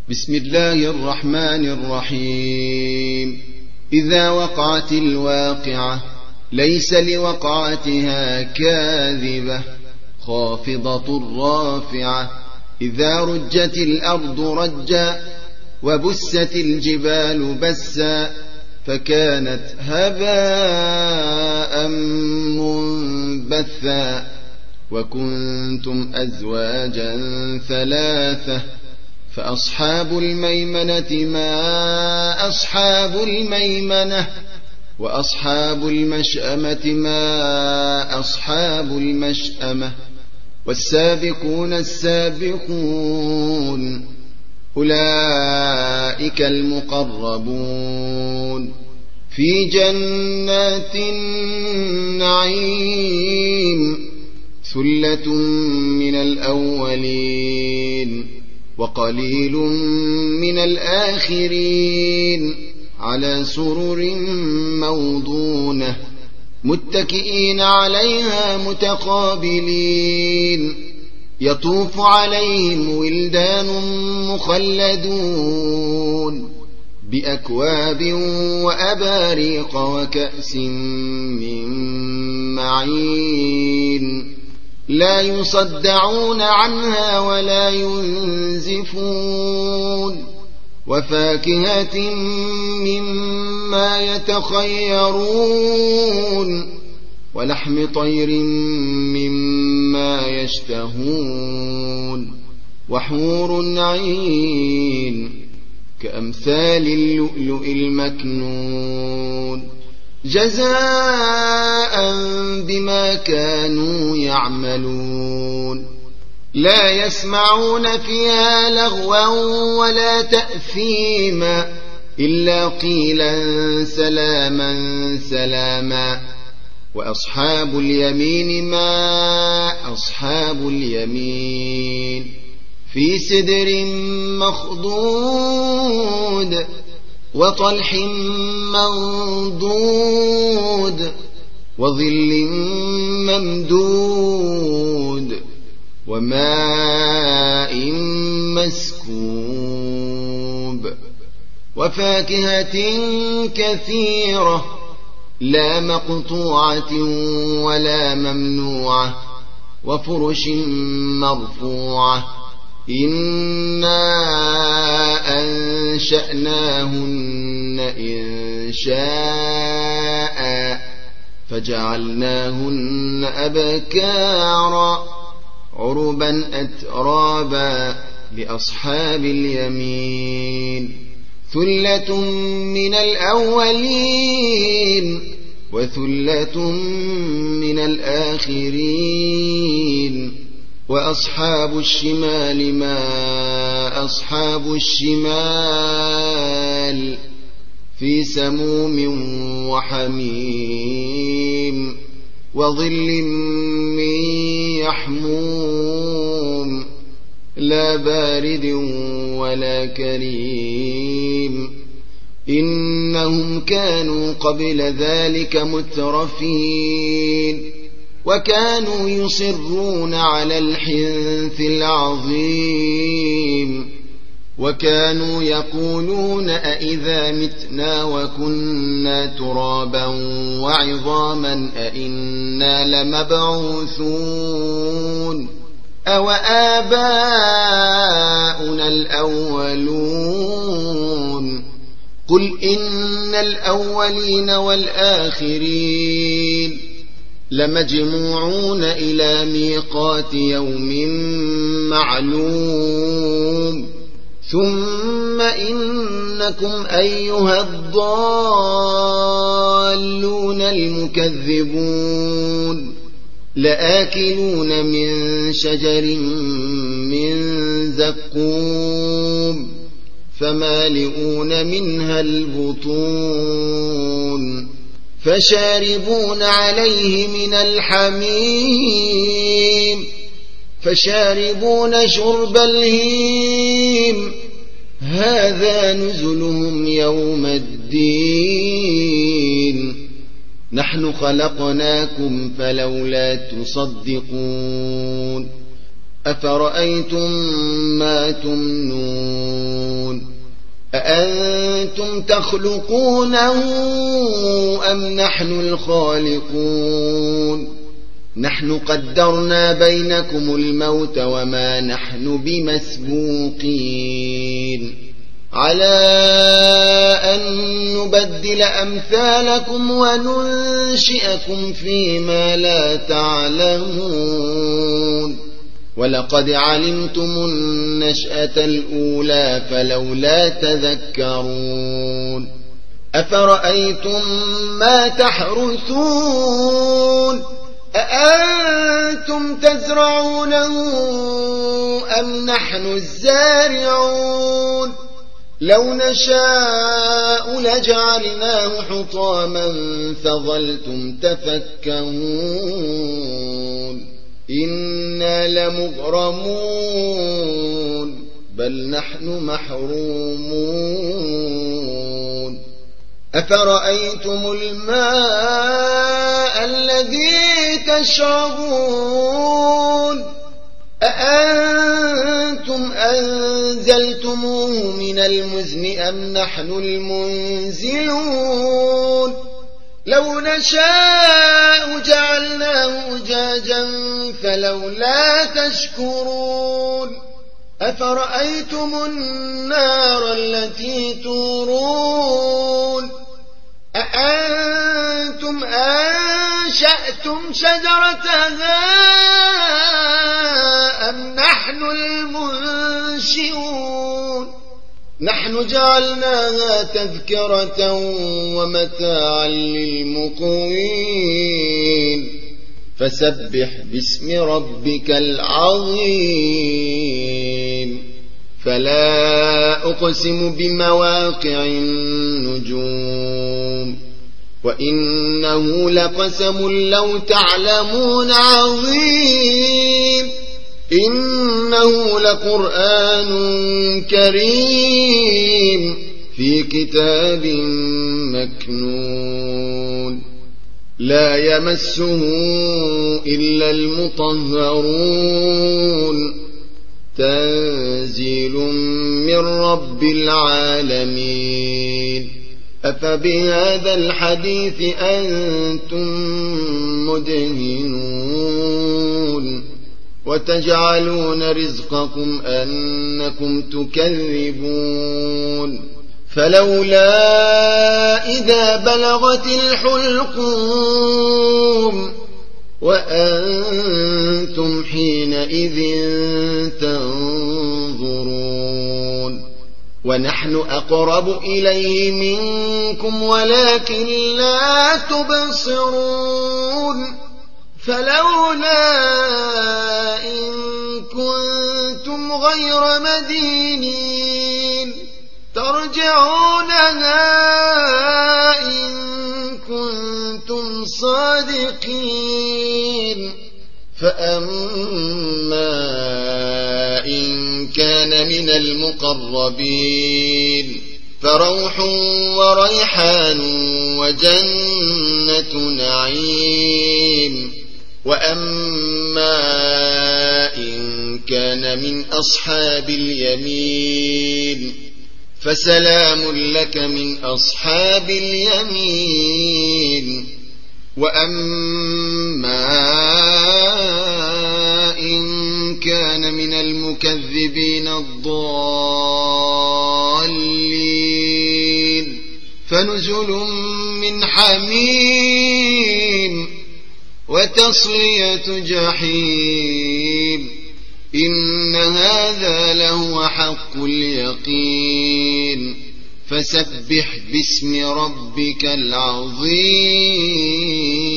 بسم الله الرحمن الرحيم. إذا وقعت الواقعة ليس لوقعتها كاذبة خافضة رافعة. إذا رجت الأرض رجا وبست الجبال بسا فكانت هباء منبثا وكنتم أزواجا ثلاثة فأصحاب الميمنة ما أصحاب الميمنة وأصحاب المشأمة ما أصحاب المشأمة والسابقون السابقون أولئك المقربون في جنات النعيم ثلة من الأولين وقليل من الآخرين على سرر موضونة متكئين عليها متقابلين يطوف عليهم ولدان مخلدون بأكواب وأباريق وكأس من معين لا يصدعون عنها ولا ينزفون وفاكهة مما يتخيرون ولحم طير مما يشتهون وحور عين كأمثال اللؤلؤ المكنون جزاء بما كانوا يعملون لا يسمعون فيها لغوا ولا تأثيما إلا قيلا سلاما سلاما وأصحاب اليمين ما أصحاب اليمين في سدر مخضود وطلح منضود وظل ممدود وماء مسكوب وفاكهة كثيرة لا مقطوعة ولا ممنوعة وفرش مرفوعة إنا أنشأناهن إنشاء فجعلناهن أبكارا عربا أترابا لأصحاب اليمين ثلة من الأولين وثلة من الآخرين وأصحاب الشمال ما أصحاب الشمال في سموم وحميم وظل من يحموم لا بارد ولا كريم إنهم كانوا قبل ذلك مترفين وكانوا يصرون على الحنث العظيم وكانوا يقولون أئذا متنا وكنا ترابا وعظاما أئنا لمبعوثون أو آباؤنا الأولون قل إن الأولين والآخرين لمجموعون إلى ميقات يوم معلوم ثم إنكم أيها الضالون المكذبون لآكلون من شجر من زقوم فمالئون منها البطون فشاربون عليه من الحميم فشاربون شرب الهيم هذا نزلهم يوم الدين نحن خلقناكم فلولا تصدقون أفرأيتم ما تمنون أأنتم تخلقونه أم نحن الخالقون نحن قدرنا بينكم الموت وما نحن بمسبوقين على أن نبدل أمثالكم وننشئكم فيما لا تعلمون ولقد علمتم النشأة الأولى فلولا تذكرون أفرأيتم ما تحرثون أأنتم تزرعونه أم نحن الزارعون لو نشاء لجعلناه حطاما فظلتم تفكهون إنا لمغرمون بل نحن محرومون أفرأيتم الماء الذي تشربون أأنتم أنزلتموه من المزن أم نحن المنزلون لو نشاء جعلناه أجاجا فلولا تشكرون أفرأيتم النار التي تورون أأنتم أنشأتم شجرتها أم نحن المنشئون نحن جعلناها تذكرة ومتاعا للمقوين فسبح باسم ربك العظيم فلا أقسم بمواقع النجوم وإنه لقسم لو تعلمون عظيم إنه لقرآن كريم في كتاب مكنون لا يمسه إلا المطهرون تنزيل من رب العالمين أفبهذا الحديث أنتم مدهنون وتجعلون رزقكم أنكم تكذبون فلولا إذا بلغت الحلقوم وأنتم حينئذ تنظرون ونحن أقرب إليه منكم ولكن لا تبصرون فلولا إن كنتم غير مدينين ترجعونها إن كنتم صادقين فأما إن كان من المقربين فروح وريحان وجنة نعيم وأما إن كان من أصحاب اليمين فسلام لك من أصحاب اليمين وأما إن كان من المكذبين الضالين فنزل من حميم وتصلية جحيم إن هذا لهو حق اليقين فسبح باسم ربك العظيم